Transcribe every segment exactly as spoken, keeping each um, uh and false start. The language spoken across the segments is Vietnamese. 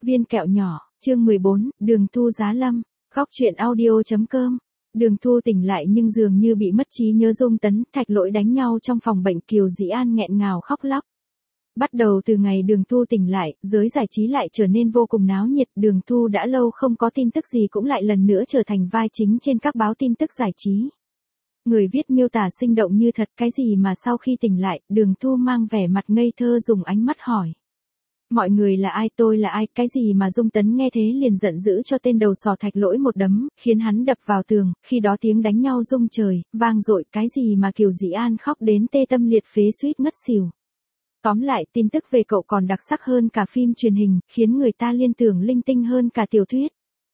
Viên kẹo nhỏ, chương mười bốn, Đường Thu giá lâm, góc truyện audio.com. Đường Thu tỉnh lại nhưng dường như bị mất trí nhớ. Dung Tấn, Thạch Lỗi đánh nhau trong phòng bệnh. Kiều Dĩ An nghẹn ngào khóc lóc. Bắt đầu từ ngày Đường Thu tỉnh lại, giới giải trí lại trở nên vô cùng náo nhiệt. Đường Thu đã lâu không có tin tức gì cũng lại lần nữa trở thành vai chính trên các báo tin tức giải trí. Người viết miêu tả sinh động như thật. Cái gì mà sau khi tỉnh lại, Đường Thu mang vẻ mặt ngây thơ dùng ánh mắt hỏi. Mọi người là ai, tôi là ai, cái gì mà Dung Tấn nghe thế liền giận dữ cho tên đầu sỏ Thạch Lỗi một đấm, khiến hắn đập vào tường. Khi đó tiếng đánh nhau rung trời, vang dội. Cái gì mà Kiều Dĩ An khóc đến tê tâm liệt phế suýt ngất xỉu. Tóm lại, tin tức về cậu còn đặc sắc hơn cả phim truyền hình, khiến người ta liên tưởng linh tinh hơn cả tiểu thuyết.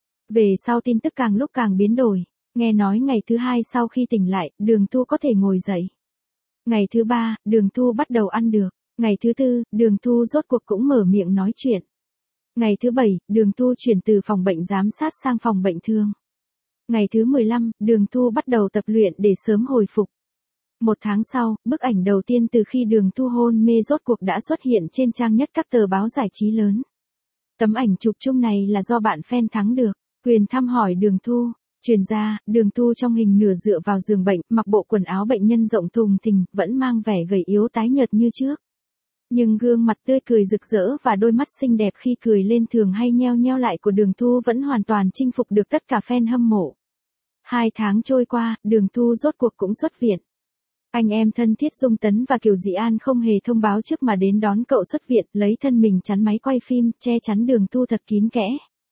Về sau tin tức càng lúc càng biến đổi. Nghe nói ngày thứ hai sau khi tỉnh lại, Đường Thu có thể ngồi dậy. Ngày thứ ba, Đường Thu bắt đầu ăn được. Ngày thứ tư, Đường Thu rốt cuộc cũng mở miệng nói chuyện. Ngày thứ bảy, Đường Thu chuyển từ phòng bệnh giám sát sang phòng bệnh thương. Ngày thứ mười lăm, Đường Thu bắt đầu tập luyện để sớm hồi phục. Một tháng sau, bức ảnh đầu tiên từ khi Đường Thu hôn mê rốt cuộc đã xuất hiện trên trang nhất các tờ báo giải trí lớn. Tấm ảnh chụp chung này là do bạn fan thắng được quyền thăm hỏi Đường Thu. Truyền ra, Đường Thu trong hình nửa dựa vào giường bệnh, mặc bộ quần áo bệnh nhân rộng thùng thình, vẫn mang vẻ gầy yếu tái nhợt như trước. Nhưng gương mặt tươi cười rực rỡ và đôi mắt xinh đẹp khi cười lên thường hay nheo nheo lại của Đường Thu vẫn hoàn toàn chinh phục được tất cả fan hâm mộ. Hai tháng trôi qua, Đường Thu rốt cuộc cũng xuất viện. Anh em thân thiết Dung Tấn và Kiều Dĩ An không hề thông báo trước mà đến đón cậu xuất viện, lấy thân mình chắn máy quay phim, che chắn Đường Thu thật kín kẽ.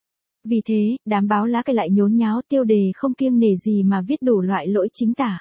Vì thế, đám báo lá cải lại nhốn nháo tiêu đề không kiêng nể gì mà viết đủ loại lỗi chính tả.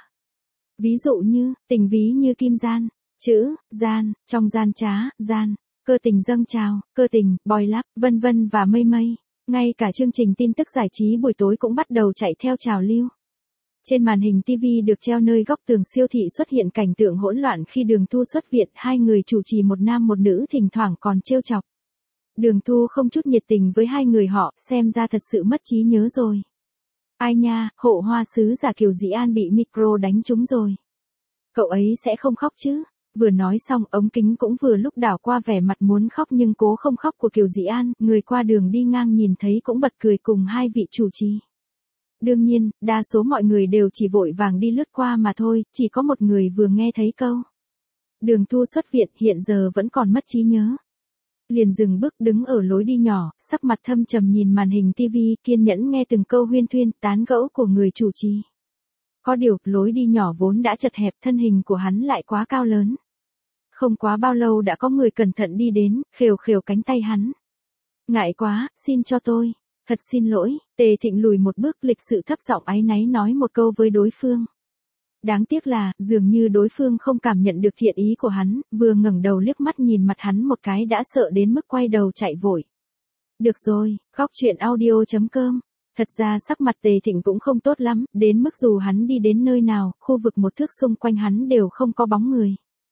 Ví dụ như, tình ví như kim gian, chữ, gian, trong gian trá, gian, cơ tình dâng trào, cơ tình, boy love, vân vân và mây mây. Ngay cả chương trình tin tức giải trí buổi tối cũng bắt đầu chạy theo trào lưu. Trên màn hình ti vi được treo nơi góc tường siêu thị xuất hiện cảnh tượng hỗn loạn khi Đường Thu xuất viện, hai người chủ trì một nam một nữ thỉnh thoảng còn trêu chọc. Đường Thu không chút nhiệt tình với hai người họ, xem ra thật sự mất trí nhớ rồi. Ai nha, hộ hoa sứ giả Kiều Dĩ An bị micro đánh trúng rồi. Cậu ấy sẽ không khóc chứ? Vừa nói xong, ống kính cũng vừa lúc đảo qua vẻ mặt muốn khóc nhưng cố không khóc của Kiều Dĩ An, người qua đường đi ngang nhìn thấy cũng bật cười cùng hai vị chủ trì. Đương nhiên, đa số mọi người đều chỉ vội vàng đi lướt qua mà thôi, chỉ có một người vừa nghe thấy câu. Đường Thu xuất viện hiện giờ vẫn còn mất trí nhớ. Liền dừng bước đứng ở lối đi nhỏ, sắc mặt thâm trầm nhìn màn hình ti vi, kiên nhẫn nghe từng câu huyên thuyên, tán gẫu của người chủ trì. Có điều, lối đi nhỏ vốn đã chật hẹp, thân hình của hắn lại quá cao lớn. Không quá bao lâu đã có người cẩn thận đi đến, khều khều cánh tay hắn. Ngại quá, xin cho tôi. Thật xin lỗi, Tề Thịnh lùi một bước, lịch sự thấp giọng áy náy nói một câu với đối phương. Đáng tiếc là, dường như đối phương không cảm nhận được thiện ý của hắn, vừa ngẩng đầu liếc mắt nhìn mặt hắn một cái đã sợ đến mức quay đầu chạy vội. Được rồi, góc truyện audio.com. Thật ra sắc mặt Tề Thịnh cũng không tốt lắm, đến mức dù hắn đi đến nơi nào, khu vực một thước xung quanh hắn đều không có bóng người.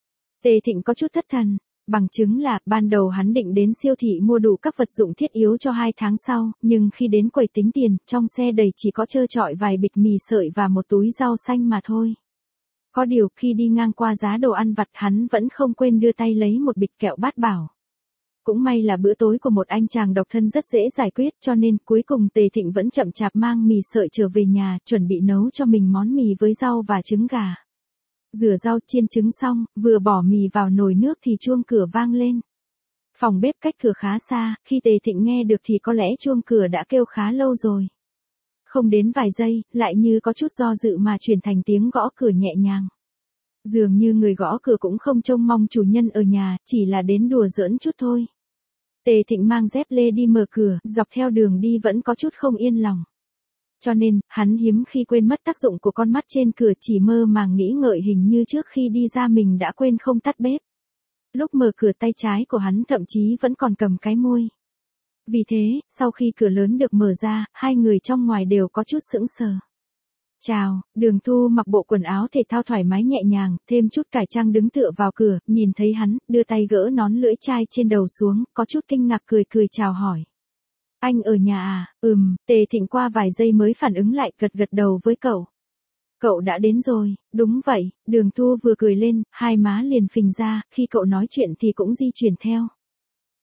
Tề Thịnh có chút thất thần. Bằng chứng là, ban đầu hắn định đến siêu thị mua đủ các vật dụng thiết yếu cho hai tháng sau, nhưng khi đến quầy tính tiền, trong xe đầy chỉ có trơ trọi vài bịch mì sợi và một túi rau xanh mà thôi. Có điều, khi đi ngang qua giá đồ ăn vặt hắn vẫn không quên đưa tay lấy một bịch kẹo Bát Bảo. Cũng may là bữa tối của một anh chàng độc thân rất dễ giải quyết cho nên cuối cùng Tề Thịnh vẫn chậm chạp mang mì sợi trở về nhà, chuẩn bị nấu cho mình món mì với rau và trứng gà. Rửa rau chiên trứng xong, vừa bỏ mì vào nồi nước thì chuông cửa vang lên. Phòng bếp cách cửa khá xa, khi Tề Thịnh nghe được thì có lẽ chuông cửa đã kêu khá lâu rồi. Không đến vài giây, lại như có chút do dự mà chuyển thành tiếng gõ cửa nhẹ nhàng. Dường như người gõ cửa cũng không trông mong chủ nhân ở nhà, chỉ là đến đùa giỡn chút thôi. Tề Thịnh mang dép lê đi mở cửa, dọc theo đường đi vẫn có chút không yên lòng. Cho nên, hắn hiếm khi quên mất tác dụng của con mắt trên cửa, chỉ mơ màng nghĩ ngợi hình như trước khi đi ra mình đã quên không tắt bếp. Lúc mở cửa tay trái của hắn thậm chí vẫn còn cầm cái muôi. Vì thế, sau khi cửa lớn được mở ra, hai người trong ngoài đều có chút sững sờ. Chào, Đường Thu mặc bộ quần áo thể thao thoải mái nhẹ nhàng, thêm chút cải trang đứng tựa vào cửa, nhìn thấy hắn, đưa tay gỡ nón lưỡi chai trên đầu xuống, có chút kinh ngạc cười cười chào hỏi. Anh ở nhà à? Ừm, Tề Thịnh qua vài giây mới phản ứng lại, gật gật đầu với cậu. Cậu đã đến rồi, đúng vậy, Đường Thu vừa cười lên, hai má liền phình ra, khi cậu nói chuyện thì cũng di chuyển theo.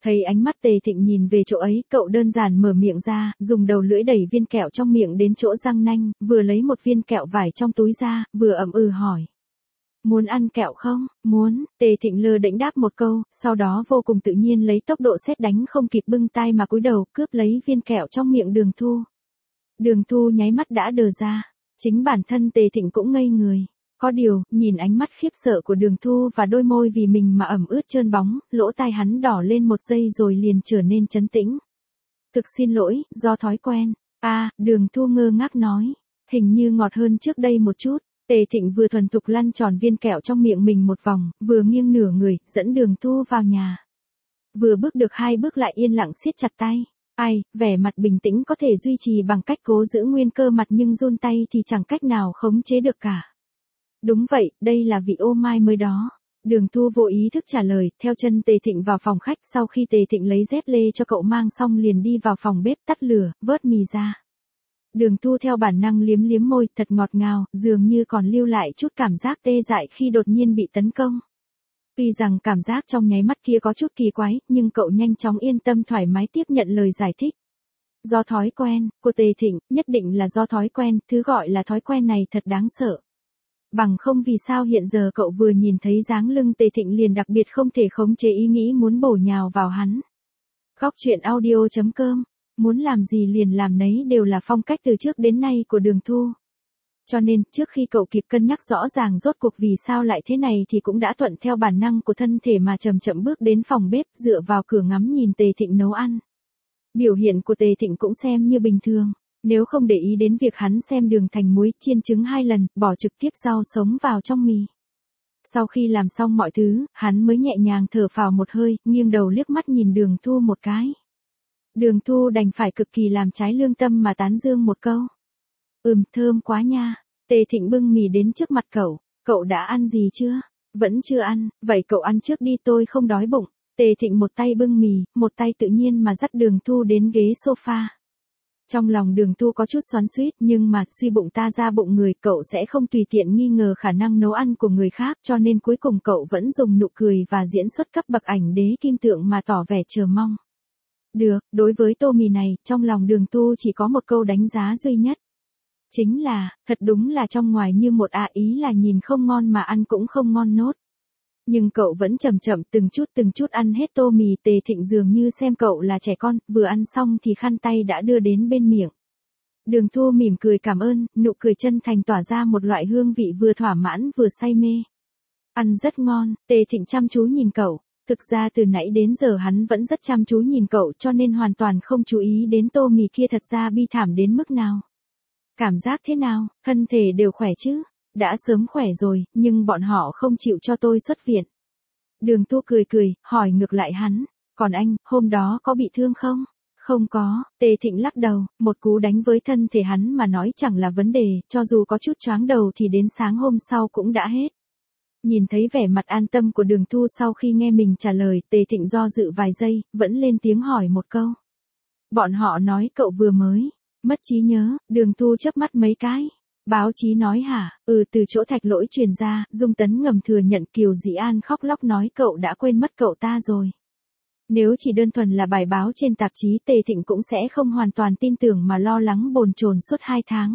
Thấy ánh mắt Tề Thịnh nhìn về chỗ ấy, cậu đơn giản mở miệng ra, dùng đầu lưỡi đẩy viên kẹo trong miệng đến chỗ răng nanh, vừa lấy một viên kẹo vải trong túi ra, vừa ậm ừ hỏi. Muốn ăn kẹo không? Muốn, Tề Thịnh lơ đễnh đáp một câu, sau đó vô cùng tự nhiên lấy tốc độ sét đánh không kịp bưng tay mà cúi đầu cướp lấy viên kẹo trong miệng Đường Thu. Đường Thu nháy mắt đã đờ ra, chính bản thân Tề Thịnh cũng ngây người. Có điều, nhìn ánh mắt khiếp sợ của Đường Thu và đôi môi vì mình mà ẩm ướt trơn bóng, lỗ tai hắn đỏ lên một giây rồi liền trở nên trấn tĩnh. Thực xin lỗi, do thói quen. A, à, Đường Thu ngơ ngác nói, hình như ngọt hơn trước đây một chút. Tề Thịnh vừa thuần thục lăn tròn viên kẹo trong miệng mình một vòng, vừa nghiêng nửa người, dẫn Đường Thu vào nhà. Vừa bước được hai bước lại yên lặng siết chặt tay. Ai, vẻ mặt bình tĩnh có thể duy trì bằng cách cố giữ nguyên cơ mặt nhưng run tay thì chẳng cách nào khống chế được cả. Đúng vậy, đây là vị ô mai mới đó. Đường Thu vô ý thức trả lời, theo chân Tề Thịnh vào phòng khách, sau khi Tề Thịnh lấy dép lê cho cậu mang xong liền đi vào phòng bếp tắt lửa, vớt mì ra. Đường Thu theo bản năng liếm liếm môi, thật ngọt ngào, dường như còn lưu lại chút cảm giác tê dại khi đột nhiên bị tấn công. Tuy rằng cảm giác trong nháy mắt kia có chút kỳ quái, nhưng cậu nhanh chóng yên tâm thoải mái tiếp nhận lời giải thích. Do thói quen, của Tề Thịnh, nhất định là do thói quen, thứ gọi là thói quen này thật đáng sợ. Bằng không vì sao hiện giờ cậu vừa nhìn thấy dáng lưng Tề Thịnh liền đặc biệt không thể khống chế ý nghĩ muốn bổ nhào vào hắn. Góc truyện audio chấm com, muốn làm gì liền làm nấy đều là phong cách từ trước đến nay của Đường Thu. Cho nên, trước khi cậu kịp cân nhắc rõ ràng rốt cuộc vì sao lại thế này thì cũng đã thuận theo bản năng của thân thể mà chậm chậm bước đến phòng bếp, dựa vào cửa ngắm nhìn Tề Thịnh nấu ăn. Biểu hiện của Tề Thịnh cũng xem như bình thường. Nếu không để ý đến việc hắn xem đường thành muối, chiên trứng hai lần, bỏ trực tiếp rau sống vào trong mì. Sau khi làm xong mọi thứ, hắn mới nhẹ nhàng thở phào một hơi, nghiêng đầu liếc mắt nhìn Đường Thu một cái. Đường Thu đành phải cực kỳ làm trái lương tâm mà tán dương một câu. Ừm, thơm quá nha. Tề Thịnh bưng mì đến trước mặt cậu. Cậu đã ăn gì chưa? Vẫn chưa ăn, vậy cậu ăn trước đi, tôi không đói bụng. Tề Thịnh một tay bưng mì, một tay tự nhiên mà dắt Đường Thu đến ghế sofa. Trong lòng Đường Thu có chút xoắn xuýt, nhưng mà suy bụng ta ra bụng người, cậu sẽ không tùy tiện nghi ngờ khả năng nấu ăn của người khác, cho nên cuối cùng cậu vẫn dùng nụ cười và diễn xuất cấp bậc ảnh đế kim tượng mà tỏ vẻ chờ mong. Được, đối với tô mì này, trong lòng Đường Thu chỉ có một câu đánh giá duy nhất. Chính là, thật đúng là trong ngoài như một ạ, ý là nhìn không ngon mà ăn cũng không ngon nốt. Nhưng cậu vẫn chậm chậm từng chút từng chút ăn hết tô mì. Tề Thịnh dường như xem cậu là trẻ con, vừa ăn xong thì khăn tay đã đưa đến bên miệng. Đường Thu mỉm cười cảm ơn, nụ cười chân thành tỏa ra một loại hương vị vừa thỏa mãn vừa say mê. Ăn rất ngon, Tề Thịnh chăm chú nhìn cậu. Thực ra từ nãy đến giờ hắn vẫn rất chăm chú nhìn cậu cho nên hoàn toàn không chú ý đến tô mì kia thật ra bi thảm đến mức nào. Cảm giác thế nào, thân thể đều khỏe chứ? Đã sớm khỏe rồi, nhưng bọn họ không chịu cho tôi xuất viện. Đường Thu cười cười, hỏi ngược lại hắn, còn anh, hôm đó có bị thương không? Không có, Tề Thịnh lắc đầu, một cú đánh với thân thể hắn mà nói chẳng là vấn đề, cho dù có chút choáng đầu thì đến sáng hôm sau cũng đã hết. Nhìn thấy vẻ mặt an tâm của Đường Thu sau khi nghe mình trả lời, Tề Thịnh do dự vài giây, vẫn lên tiếng hỏi một câu. Bọn họ nói cậu vừa mới mất trí nhớ. Đường Thu chớp mắt mấy cái. Báo chí nói hả? Ừ, từ chỗ Thạch Lỗi truyền ra, Dung Tấn ngầm thừa nhận Kiều Dĩ An khóc lóc nói cậu đã quên mất cậu ta rồi. Nếu chỉ đơn thuần là bài báo trên tạp chí, Tề Thịnh cũng sẽ không hoàn toàn tin tưởng mà lo lắng bồn chồn suốt hai tháng.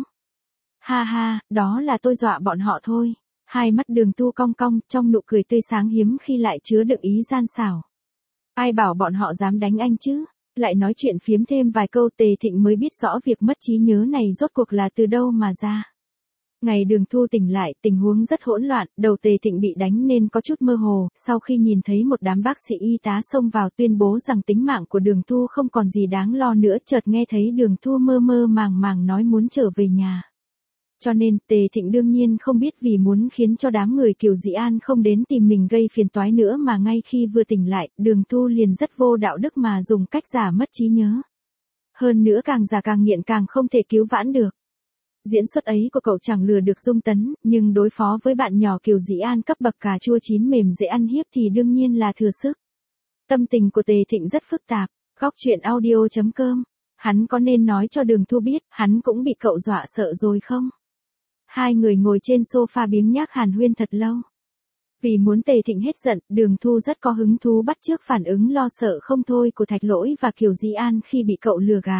Ha ha, đó là tôi dọa bọn họ thôi. Hai mắt Đường Thu cong cong, trong nụ cười tươi sáng hiếm khi lại chứa đựng ý gian xảo. Ai bảo bọn họ dám đánh anh chứ? Lại nói chuyện phiếm thêm vài câu, Tề Thịnh mới biết rõ việc mất trí nhớ này rốt cuộc là từ đâu mà ra. Ngày Đường Thu tỉnh lại, tình huống rất hỗn loạn, đầu Tề Thịnh bị đánh nên có chút mơ hồ, sau khi nhìn thấy một đám bác sĩ y tá xông vào tuyên bố rằng tính mạng của Đường Thu không còn gì đáng lo nữa, chợt nghe thấy Đường Thu mơ mơ màng màng nói muốn trở về nhà. Cho nên, Tề Thịnh đương nhiên không biết vì muốn khiến cho đám người Kiều Dĩ An không đến tìm mình gây phiền toái nữa mà ngay khi vừa tỉnh lại, Đường Thu liền rất vô đạo đức mà dùng cách giả mất trí nhớ. Hơn nữa càng giả càng nghiện càng không thể cứu vãn được. Diễn xuất ấy của cậu chẳng lừa được Dung Tấn, nhưng đối phó với bạn nhỏ Kiều Dĩ An cấp bậc cà chua chín mềm dễ ăn hiếp thì đương nhiên là thừa sức. Tâm tình của Tề Thịnh rất phức tạp. Góc truyện audio chấm com. Hắn có nên nói cho Đường Thu biết, hắn cũng bị cậu dọa sợ rồi không? Hai người ngồi trên sofa biếng nhác hàn huyên thật lâu. Vì muốn Tề Thịnh hết giận, Đường Thu rất có hứng thú bắt chước phản ứng lo sợ không thôi của Thạch Lỗi và Kiều Dĩ An khi bị cậu lừa gạt.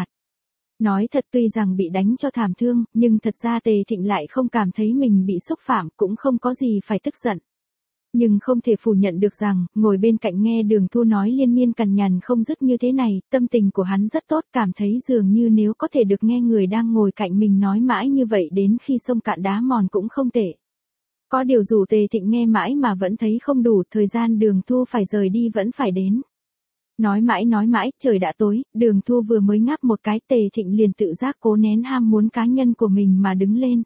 Nói thật, tuy rằng bị đánh cho thảm thương, nhưng thật ra Tề Thịnh lại không cảm thấy mình bị xúc phạm, cũng không có gì phải tức giận. Nhưng không thể phủ nhận được rằng, ngồi bên cạnh nghe Đường Thu nói liên miên cằn nhằn không dứt như thế này, tâm tình của hắn rất tốt, cảm thấy dường như nếu có thể được nghe người đang ngồi cạnh mình nói mãi như vậy đến khi sông cạn đá mòn cũng không tệ. Có điều dù Tề Thịnh nghe mãi mà vẫn thấy không đủ, thời gian Đường Thu phải rời đi vẫn phải đến. Nói mãi nói mãi, trời đã tối, Đường Thu vừa mới ngáp một cái, Tề Thịnh liền tự giác cố nén ham muốn cá nhân của mình mà đứng lên.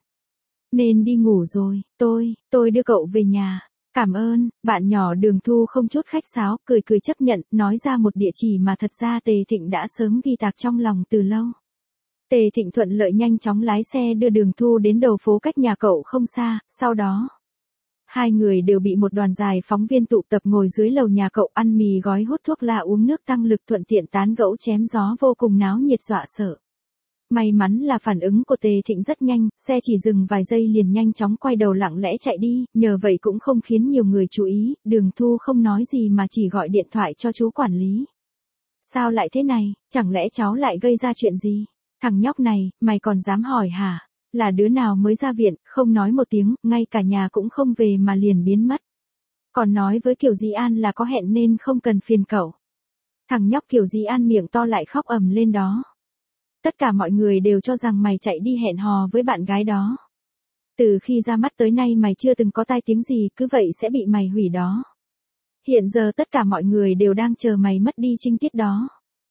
Nên đi ngủ rồi, tôi, tôi đưa cậu về nhà. Cảm ơn, bạn nhỏ. Đường Thu không chút khách sáo, cười cười chấp nhận, nói ra một địa chỉ mà thật ra Tề Thịnh đã sớm ghi tạc trong lòng từ lâu. Tề Thịnh thuận lợi nhanh chóng lái xe đưa Đường Thu đến đầu phố cách nhà cậu không xa, sau đó hai người đều bị một đoàn dài phóng viên tụ tập ngồi dưới lầu nhà cậu ăn mì gói, hút thuốc lạ, uống nước tăng lực, thuận tiện tán gẫu chém gió, vô cùng náo nhiệt dọa sợ. May mắn là phản ứng của Tề Thịnh rất nhanh, xe chỉ dừng vài giây liền nhanh chóng quay đầu lặng lẽ chạy đi, nhờ vậy cũng không khiến nhiều người chú ý. Đường Thu không nói gì mà chỉ gọi điện thoại cho chú quản lý. Sao lại thế này, chẳng lẽ cháu lại gây ra chuyện gì? Thằng nhóc này, mày còn dám hỏi hả? Là đứa nào mới ra viện, không nói một tiếng, ngay cả nhà cũng không về mà liền biến mất. Còn nói với Kiều Dĩ An là có hẹn nên không cần phiền cậu. Thằng nhóc Kiều Dĩ An miệng to lại khóc ầm lên đó. Tất cả mọi người đều cho rằng mày chạy đi hẹn hò với bạn gái đó. Từ khi ra mắt tới nay mày chưa từng có tai tiếng gì, cứ vậy sẽ bị mày hủy đó. Hiện giờ tất cả mọi người đều đang chờ mày mất đi trinh tiết đó.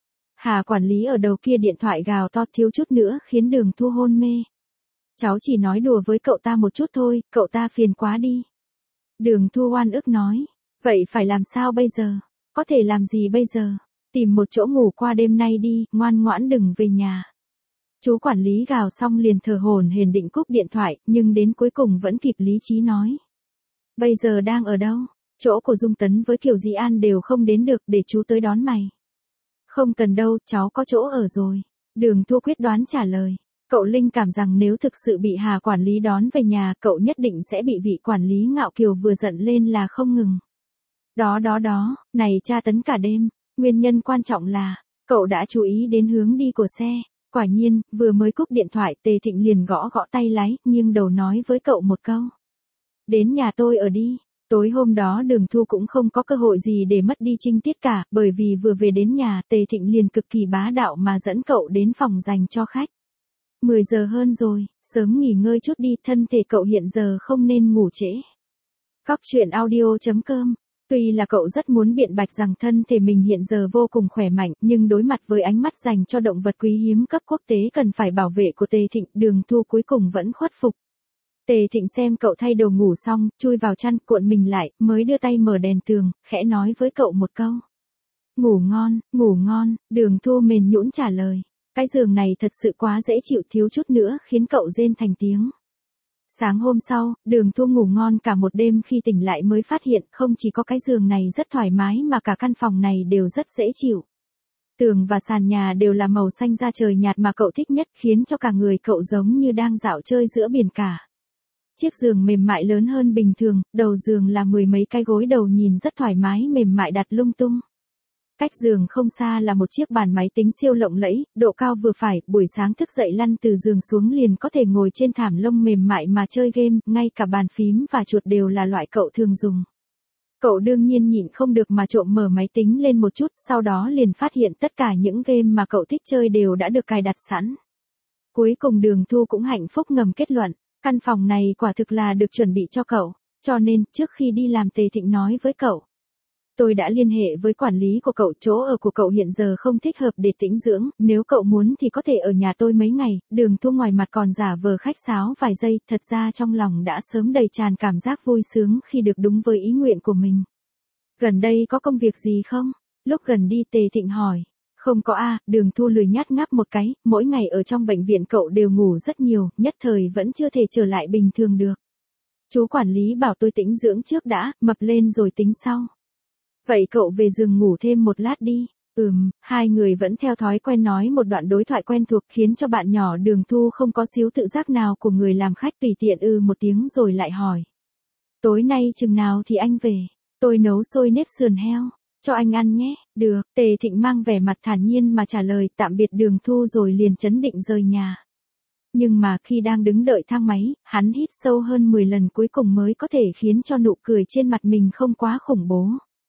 Hà quản lý ở đầu kia điện thoại gào to thiếu chút nữa khiến Đường Thu hôn mê. Cháu chỉ nói đùa với cậu ta một chút thôi, cậu ta phiền quá đi. Đường Thu oan ức nói. Vậy phải làm sao bây giờ? Có thể làm gì bây giờ? Tìm một chỗ ngủ qua đêm nay đi, ngoan ngoãn đừng về nhà. Chú quản lý gào xong liền thở hổn hển định cúp điện thoại, nhưng đến cuối cùng vẫn kịp lý trí nói. Bây giờ đang ở đâu? Chỗ của Dung Tấn với Kiều Dĩ An đều không đến được, để chú tới đón mày. Không cần đâu, cháu có chỗ ở rồi. Đường Thu quyết đoán trả lời. Cậu linh cảm rằng nếu thực sự bị Hà quản lý đón về nhà, cậu nhất định sẽ bị vị quản lý ngạo kiều vừa giận lên là không ngừng. Đó đó đó, này tra tấn cả đêm. Nguyên nhân quan trọng là, cậu đã chú ý đến hướng đi của xe. Quả nhiên, vừa mới cúp điện thoại, Tề Thịnh liền gõ gõ tay lái, nghiêng đầu nói với cậu một câu. Đến nhà tôi ở đi. Tối hôm đó Đường Thu cũng không có cơ hội gì để mất đi trinh tiết cả, bởi vì vừa về đến nhà, Tề Thịnh liền cực kỳ bá đạo mà dẫn cậu đến phòng dành cho khách. mười giờ hơn rồi, sớm nghỉ ngơi chút đi, thân thể cậu hiện giờ không nên ngủ trễ. Góc truyện audio chấm com. Tuy là cậu rất muốn biện bạch rằng thân thể mình hiện giờ vô cùng khỏe mạnh, nhưng đối mặt với ánh mắt dành cho động vật quý hiếm cấp quốc tế cần phải bảo vệ của Tề Thịnh, Đường Thu cuối cùng vẫn khuất phục. Tề Thịnh xem cậu thay đồ ngủ xong, chui vào chăn, cuộn mình lại, mới đưa tay mở đèn tường, khẽ nói với cậu một câu. Ngủ ngon, ngủ ngon. Đường Thu mềm nhũn trả lời. Cái giường này thật sự quá dễ chịu, thiếu chút nữa khiến cậu rên thành tiếng. Sáng hôm sau, Đường Thu ngủ ngon cả một đêm, khi tỉnh lại mới phát hiện không chỉ có cái giường này rất thoải mái mà cả căn phòng này đều rất dễ chịu. Tường và sàn nhà đều là màu xanh da trời nhạt mà cậu thích nhất, khiến cho cả người cậu giống như đang dạo chơi giữa biển cả. Chiếc giường mềm mại lớn hơn bình thường, đầu giường là mười mấy cái gối đầu nhìn rất thoải mái mềm mại đặt lung tung. Cách giường không xa là một chiếc bàn máy tính siêu lộng lẫy, độ cao vừa phải, buổi sáng thức dậy lăn từ giường xuống liền có thể ngồi trên thảm lông mềm mại mà chơi game, ngay cả bàn phím và chuột đều là loại cậu thường dùng. Cậu đương nhiên nhịn không được mà trộm mở máy tính lên một chút, sau đó liền phát hiện tất cả những game mà cậu thích chơi đều đã được cài đặt sẵn. Cuối cùng Đường Thu cũng hạnh phúc ngầm kết luận, căn phòng này quả thực là được chuẩn bị cho cậu, cho nên trước khi đi làm Tề Thịnh nói với cậu. Tôi đã liên hệ với quản lý của cậu, chỗ ở của cậu hiện giờ không thích hợp để tĩnh dưỡng, nếu cậu muốn thì có thể ở nhà tôi mấy ngày. Đường Thu ngoài mặt còn giả vờ khách sáo vài giây, thật ra trong lòng đã sớm đầy tràn cảm giác vui sướng khi được đúng với ý nguyện của mình. Gần đây có công việc gì không? Lúc gần đi Tề Thịnh hỏi. Không có a. Đường Thu lười nhát ngáp một cái, mỗi ngày ở trong bệnh viện cậu đều ngủ rất nhiều, nhất thời vẫn chưa thể trở lại bình thường được. Chú quản lý bảo tôi tĩnh dưỡng trước đã, mập lên rồi tính sau. Vậy cậu về giường ngủ thêm một lát đi. Ừm, hai người vẫn theo thói quen nói một đoạn đối thoại quen thuộc, khiến cho bạn nhỏ Đường Thu không có xíu tự giác nào của người làm khách, tùy tiện ư một tiếng rồi lại hỏi. Tối nay chừng nào thì anh về, tôi nấu xôi nếp sườn heo, cho anh ăn nhé. Được, Tề Thịnh mang vẻ mặt thản nhiên mà trả lời tạm biệt Đường Thu rồi liền chấn định rời nhà. Nhưng mà khi đang đứng đợi thang máy, hắn hít sâu hơn mười lần cuối cùng mới có thể khiến cho nụ cười trên mặt mình không quá khủng bố.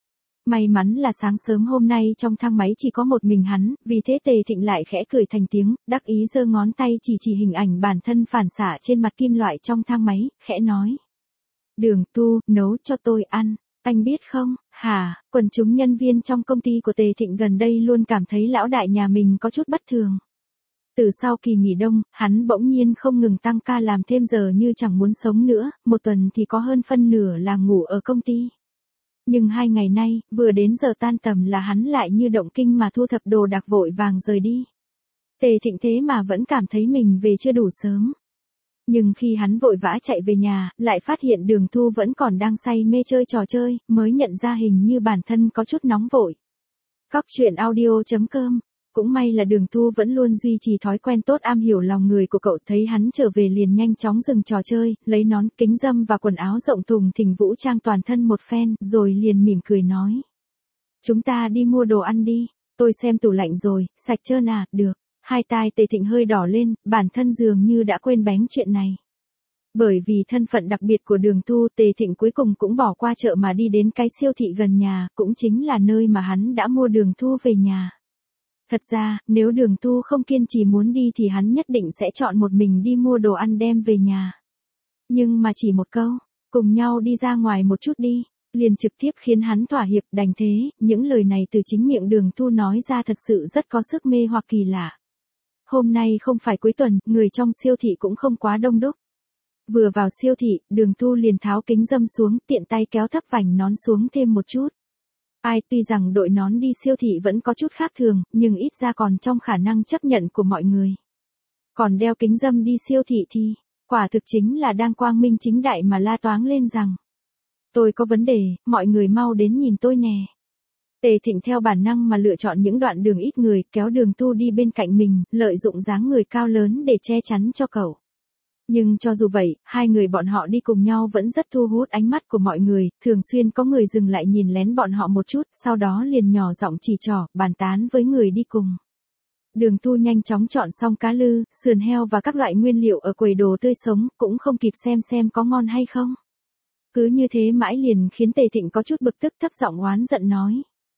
May mắn là sáng sớm hôm nay trong thang máy chỉ có một mình hắn, vì thế Tề Thịnh lại khẽ cười thành tiếng, đắc ý giơ ngón tay chỉ chỉ hình ảnh bản thân phản xạ trên mặt kim loại trong thang máy, khẽ nói. Đường Tu, nấu cho tôi ăn. Anh biết không, hả, quần chúng nhân viên trong công ty của Tề Thịnh gần đây luôn cảm thấy lão đại nhà mình có chút bất thường. Từ sau kỳ nghỉ đông, hắn bỗng nhiên không ngừng tăng ca làm thêm giờ như chẳng muốn sống nữa, một tuần thì có hơn phân nửa là ngủ ở công ty. Nhưng hai ngày nay, vừa đến giờ tan tầm là hắn lại như động kinh mà thu thập đồ đạc vội vàng rời đi. Tề Thịnh thế mà vẫn cảm thấy mình về chưa đủ sớm. Nhưng khi hắn vội vã chạy về nhà, lại phát hiện Đường Thu vẫn còn đang say mê chơi trò chơi, mới nhận ra hình như bản thân có chút nóng vội. Cóc truyện audio chấm com. Cũng may là Đường Thu vẫn luôn duy trì thói quen tốt am hiểu lòng người của cậu, thấy hắn trở về liền nhanh chóng dừng trò chơi, lấy nón, kính râm và quần áo rộng thùng thình vũ trang toàn thân một phen, rồi liền mỉm cười nói. Chúng ta đi mua đồ ăn đi, tôi xem tủ lạnh rồi, sạch trơn à, được. Hai tai Tề Thịnh hơi đỏ lên, bản thân dường như đã quên bén chuyện này. Bởi vì thân phận đặc biệt của Đường Thu, Tề Thịnh cuối cùng cũng bỏ qua chợ mà đi đến cái siêu thị gần nhà, cũng chính là nơi mà hắn đã mua Đường Thu về nhà. Thật ra, nếu Đường Thu không kiên trì muốn đi thì hắn nhất định sẽ chọn một mình đi mua đồ ăn đem về nhà. Nhưng mà chỉ một câu, cùng nhau đi ra ngoài một chút đi, liền trực tiếp khiến hắn thỏa hiệp. Đành thế, những lời này từ chính miệng Đường Thu nói ra thật sự rất có sức mê hoặc kỳ lạ. Hôm nay không phải cuối tuần, người trong siêu thị cũng không quá đông đúc. Vừa vào siêu thị, Đường Thu liền tháo kính râm xuống, tiện tay kéo thấp vành nón xuống thêm một chút. Ai, tuy rằng đội nón đi siêu thị vẫn có chút khác thường, nhưng ít ra còn trong khả năng chấp nhận của mọi người. Còn đeo kính râm đi siêu thị thì, quả thực chính là đang quang minh chính đại mà la toáng lên rằng. Tôi có vấn đề, mọi người mau đến nhìn tôi nè. Tề Thịnh theo bản năng mà lựa chọn những đoạn đường ít người, kéo Đường Thu đi bên cạnh mình, lợi dụng dáng người cao lớn để che chắn cho cậu. Nhưng cho dù vậy, hai người bọn họ đi cùng nhau vẫn rất thu hút ánh mắt của mọi người, thường xuyên có người dừng lại nhìn lén bọn họ một chút, sau đó liền nhỏ giọng chỉ trỏ, bàn tán với người đi cùng. Đường Thu nhanh chóng chọn xong cá lư, sườn heo và các loại nguyên liệu ở quầy đồ tươi sống, cũng không kịp xem xem có ngon hay không. Cứ như thế mãi liền khiến Tề Thịnh có chút bực tức, thấp giọng oán giận nói.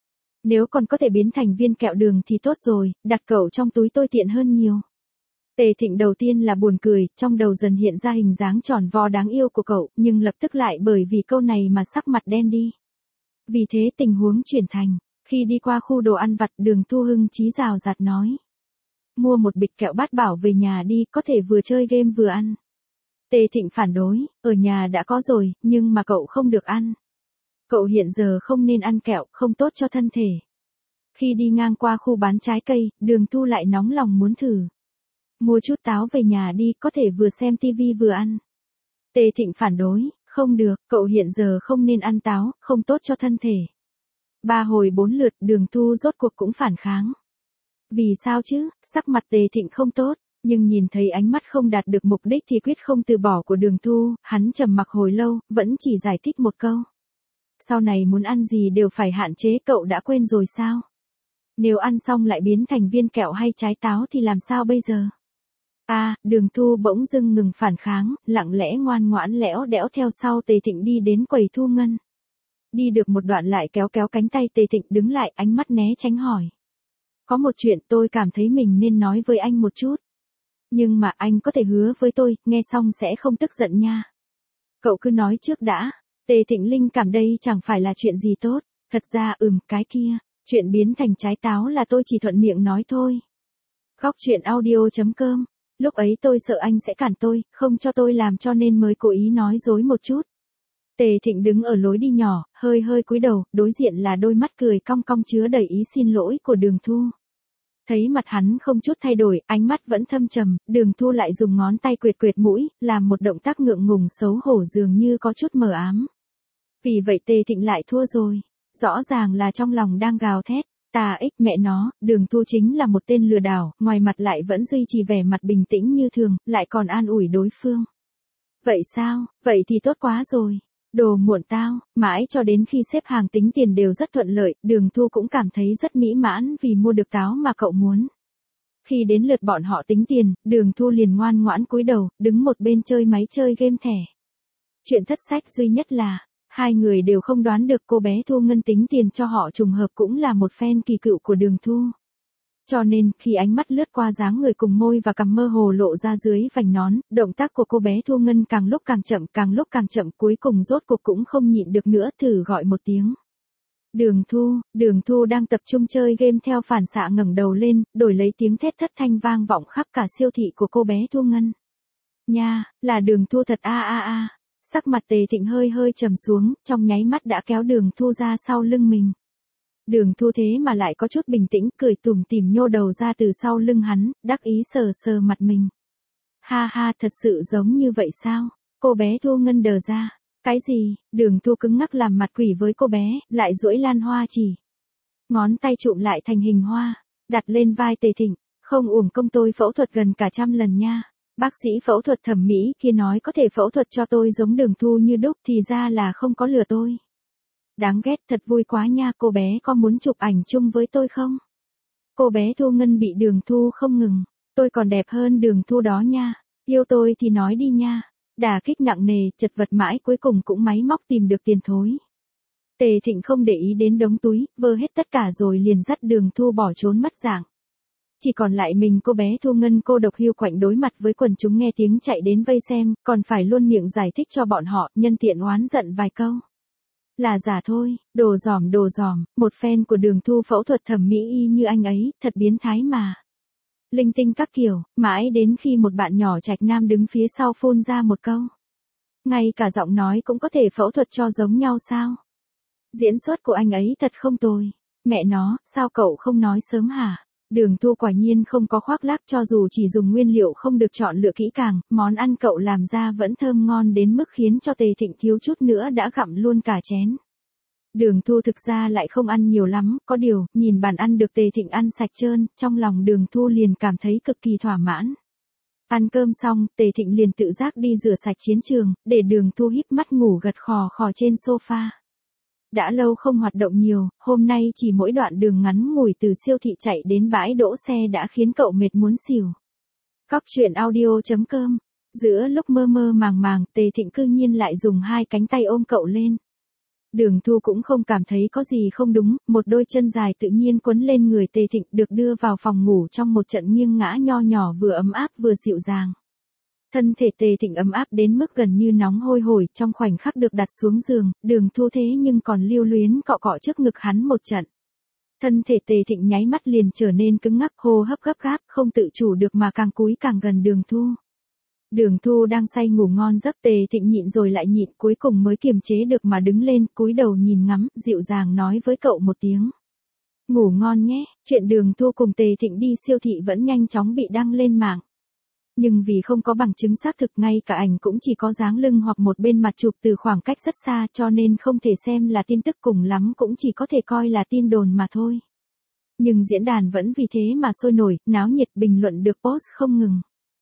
Nếu còn có thể biến thành viên kẹo đường thì tốt rồi, đặt cậu trong túi tôi tiện hơn nhiều. Tề Thịnh đầu tiên là buồn cười, trong đầu dần hiện ra hình dáng tròn vo đáng yêu của cậu, nhưng lập tức lại bởi vì câu này mà sắc mặt đen đi. Vì thế tình huống chuyển thành, khi đi qua khu đồ ăn vặt, Đường Thu hưng chí rào rạt nói. Mua một bịch kẹo Bát Bảo về nhà đi, có thể vừa chơi game vừa ăn. Tề Thịnh phản đối, ở nhà đã có rồi, nhưng mà cậu không được ăn. Cậu hiện giờ không nên ăn kẹo, không tốt cho thân thể. Khi đi ngang qua khu bán trái cây, Đường Thu lại nóng lòng muốn thử. Mua chút táo về nhà đi, có thể vừa xem tivi vừa ăn. Tề Thịnh phản đối, không được, cậu hiện giờ không nên ăn táo, không tốt cho thân thể. Ba hồi bốn lượt, Đường Thu rốt cuộc cũng phản kháng. Vì sao chứ, sắc mặt Tề Thịnh không tốt, nhưng nhìn thấy ánh mắt không đạt được mục đích thì quyết không từ bỏ của Đường Thu, hắn trầm mặc hồi lâu, vẫn chỉ giải thích một câu. Sau này muốn ăn gì đều phải hạn chế, cậu đã quên rồi sao? Nếu ăn xong lại biến thành viên kẹo hay trái táo thì làm sao bây giờ? À, Đường Thu bỗng dưng ngừng phản kháng, lặng lẽ ngoan ngoãn lẽo đẽo theo sau Tề Thịnh đi đến quầy thu ngân. Đi được một đoạn lại kéo kéo cánh tay Tề Thịnh đứng lại, ánh mắt né tránh hỏi. Có một chuyện tôi cảm thấy mình nên nói với anh một chút. Nhưng mà anh có thể hứa với tôi, nghe xong sẽ không tức giận nha. Cậu cứ nói trước đã. Tề Thịnh linh cảm đây chẳng phải là chuyện gì tốt. Thật ra ừm cái kia, chuyện biến thành trái táo là tôi chỉ thuận miệng nói thôi. Cóc truyện audio chấm com. Lúc ấy tôi sợ anh sẽ cản tôi, không cho tôi làm cho nên mới cố ý nói dối một chút. Tề Thịnh đứng ở lối đi nhỏ, hơi hơi cúi đầu, đối diện là đôi mắt cười cong cong chứa đầy ý xin lỗi của Đường Thu. Thấy mặt hắn không chút thay đổi, ánh mắt vẫn thâm trầm, Đường Thu lại dùng ngón tay quệt quệt mũi, làm một động tác ngượng ngùng xấu hổ dường như có chút mờ ám. Vì vậy Tề Thịnh lại thua rồi, rõ ràng là trong lòng đang gào thét. Ta ích mẹ nó, Đường Thu chính là một tên lừa đảo, ngoài mặt lại vẫn duy trì vẻ mặt bình tĩnh như thường, lại còn an ủi đối phương. Vậy sao, vậy thì tốt quá rồi. Đồ muộn tao, mãi cho đến khi xếp hàng tính tiền đều rất thuận lợi, Đường Thu cũng cảm thấy rất mỹ mãn vì mua được táo mà cậu muốn. Khi đến lượt bọn họ tính tiền, Đường Thu liền ngoan ngoãn cúi đầu, đứng một bên chơi máy chơi game thẻ. Chuyện thất sách duy nhất là, hai người đều không đoán được cô bé Thu Ngân tính tiền cho họ trùng hợp cũng là một fan kỳ cựu của Đường Thu. Cho nên, khi ánh mắt lướt qua dáng người cùng môi và cằm mơ hồ lộ ra dưới vành nón, động tác của cô bé Thu Ngân càng lúc càng chậm, càng lúc càng chậm, cuối cùng rốt cuộc cũng không nhịn được nữa, thử gọi một tiếng. Đường Thu, Đường Thu đang tập trung chơi game theo phản xạ ngẩng đầu lên, đổi lấy tiếng thét thất thanh vang vọng khắp cả siêu thị của cô bé Thu Ngân. Nha, là Đường Thu thật a a a. Sắc mặt Tề Thịnh hơi hơi trầm xuống, trong nháy mắt đã kéo Đường Thu ra sau lưng mình. Đường Thu thế mà lại có chút bình tĩnh, cười tủm tỉm nhô đầu ra từ sau lưng hắn, đắc ý sờ sờ mặt mình. Ha ha, thật sự giống như vậy sao? Cô bé Thu Ngân đờ ra. Cái gì? Đường Thu cứng ngắc làm mặt quỷ với cô bé, lại duỗi lan hoa chỉ. Ngón tay trụm lại thành hình hoa, đặt lên vai Tề Thịnh. Không uổng công tôi phẫu thuật gần cả trăm lần nha. Bác sĩ phẫu thuật thẩm mỹ kia nói có thể phẫu thuật cho tôi giống Đường Thu như đúc, thì ra là không có lừa tôi. Đáng ghét, thật vui quá nha, cô bé có muốn chụp ảnh chung với tôi không? Cô bé Thu Ngân bị Đường Thu không ngừng. Tôi còn đẹp hơn Đường Thu đó nha. Yêu tôi thì nói đi nha. Đả kích nặng nề, chật vật mãi cuối cùng cũng máy móc tìm được tiền thối. Tề Thịnh không để ý đến đống túi, vơ hết tất cả rồi liền dắt Đường Thu bỏ trốn mất dạng. Chỉ còn lại mình cô bé Thu Ngân cô độc hiu quạnh đối mặt với quần chúng nghe tiếng chạy đến vây xem, còn phải luôn miệng giải thích cho bọn họ, nhân tiện oán giận vài câu. Là giả thôi, đồ giỏm đồ giỏm, một fan của Đường Thu phẫu thuật thẩm mỹ y như anh ấy, thật biến thái mà. Linh tinh các kiểu, mãi đến khi một bạn nhỏ Trạch Nam đứng phía sau phun ra một câu. Ngay cả giọng nói cũng có thể phẫu thuật cho giống nhau sao? Diễn xuất của anh ấy thật không tồi. Mẹ nó, sao cậu không nói sớm hả? Đường Thu quả nhiên không có khoác lác, cho dù chỉ dùng nguyên liệu không được chọn lựa kỹ càng, món ăn cậu làm ra vẫn thơm ngon đến mức khiến cho Tề Thịnh thiếu chút nữa đã gặm luôn cả chén. Đường Thu thực ra lại không ăn nhiều lắm, có điều, nhìn bàn ăn được Tề Thịnh ăn sạch trơn, trong lòng Đường Thu liền cảm thấy cực kỳ thỏa mãn. Ăn cơm xong, Tề Thịnh liền tự giác đi rửa sạch chiến trường, để Đường Thu híp mắt ngủ gật khò khò trên sofa. Đã lâu không hoạt động nhiều, hôm nay chỉ mỗi đoạn đường ngắn ngủi từ siêu thị chạy đến bãi đỗ xe đã khiến cậu mệt muốn xỉu. Cóc truyện audio chấm com. Giữa lúc mơ mơ màng màng, Tề Thịnh cư nhiên lại dùng hai cánh tay ôm cậu lên. Đường Thu cũng không cảm thấy có gì không đúng, một đôi chân dài tự nhiên quấn lên người Tề Thịnh, được đưa vào phòng ngủ trong một trận nghiêng ngã nho nhỏ vừa ấm áp vừa dịu dàng. Thân thể Tề Thịnh ấm áp đến mức gần như nóng hôi hổi, trong khoảnh khắc được đặt xuống giường, Đường Thu thế nhưng còn lưu luyến cọ cọ trước ngực hắn một trận. Thân thể Tề Thịnh nháy mắt liền trở nên cứng ngắc, hô hấp gấp gáp, không tự chủ được mà càng cúi càng gần Đường Thu. Đường Thu đang say ngủ ngon giấc, Tề Thịnh nhịn rồi lại nhịn, cuối cùng mới kiềm chế được mà đứng lên, cúi đầu nhìn ngắm, dịu dàng nói với cậu một tiếng. Ngủ ngon nhé. Chuyện Đường Thu cùng Tề Thịnh đi siêu thị vẫn nhanh chóng bị đăng lên mạng. Nhưng vì không có bằng chứng xác thực, ngay cả ảnh cũng chỉ có dáng lưng hoặc một bên mặt chụp từ khoảng cách rất xa, cho nên không thể xem là tin tức, cùng lắm cũng chỉ có thể coi là tin đồn mà thôi. Nhưng diễn đàn vẫn vì thế mà sôi nổi, náo nhiệt, bình luận được post không ngừng.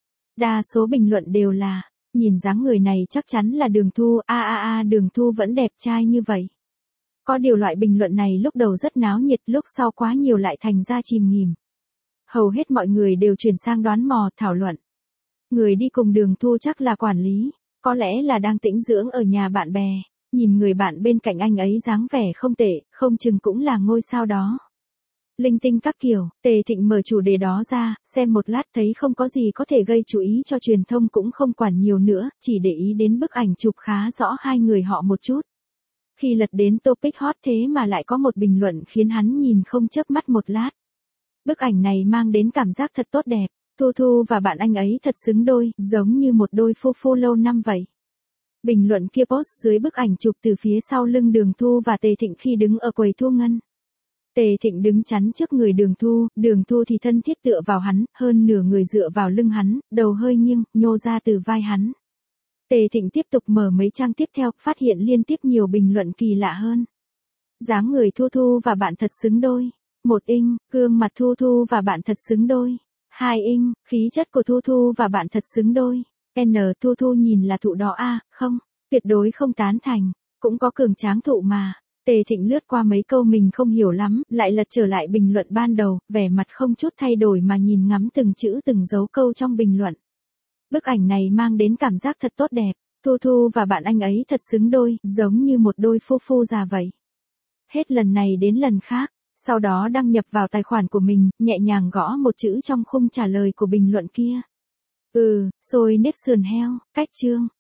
Đa số bình luận đều là, nhìn dáng người này chắc chắn là Đường Thu, a a a Đường Thu vẫn đẹp trai như vậy. Có điều loại bình luận này lúc đầu rất náo nhiệt, lúc sau quá nhiều lại thành ra chìm nghỉm. Hầu hết mọi người đều chuyển sang đoán mò, thảo luận. Người đi cùng Đường Thu chắc là quản lý, có lẽ là đang tĩnh dưỡng ở nhà bạn bè, nhìn người bạn bên cạnh anh ấy dáng vẻ không tệ, không chừng cũng là ngôi sao đó. Linh tinh các kiểu, Tề Thịnh mở chủ đề đó ra, xem một lát thấy không có gì có thể gây chú ý cho truyền thông cũng không quản nhiều nữa, chỉ để ý đến bức ảnh chụp khá rõ hai người họ một chút. Khi lật đến topic hot thế mà lại có một bình luận khiến hắn nhìn không chớp mắt một lát. Bức ảnh này mang đến cảm giác thật tốt đẹp, Thu Thu và bạn anh ấy thật xứng đôi, giống như một đôi phu phu lâu năm vậy. Bình luận kia post dưới bức ảnh chụp từ phía sau lưng Đường Thu và Tề Thịnh khi đứng ở quầy thu ngân. Tề Thịnh đứng chắn trước người Đường Thu, Đường Thu thì thân thiết tựa vào hắn, hơn nửa người dựa vào lưng hắn, đầu hơi nghiêng, nhô ra từ vai hắn. Tề Thịnh tiếp tục mở mấy trang tiếp theo, phát hiện liên tiếp nhiều bình luận kỳ lạ hơn. Dáng người Thu Thu và bạn thật xứng đôi. Một inch, gương mặt Thu Thu và bạn thật xứng đôi. Hai inch, khí chất của Thu Thu và bạn thật xứng đôi. N, Thu Thu nhìn là thụ đó a, không, tuyệt đối không tán thành. Cũng có cường tráng thụ mà. Tề Thịnh lướt qua mấy câu mình không hiểu lắm, lại lật trở lại bình luận ban đầu, vẻ mặt không chút thay đổi mà nhìn ngắm từng chữ từng dấu câu trong bình luận. Bức ảnh này mang đến cảm giác thật tốt đẹp, Thu Thu và bạn anh ấy thật xứng đôi, giống như một đôi phu phu già vậy. Hết lần này đến lần khác, sau đó đăng nhập vào tài khoản của mình, nhẹ nhàng gõ một chữ trong khung trả lời của bình luận kia. Ừ, xôi nếp sườn heo, cách chương.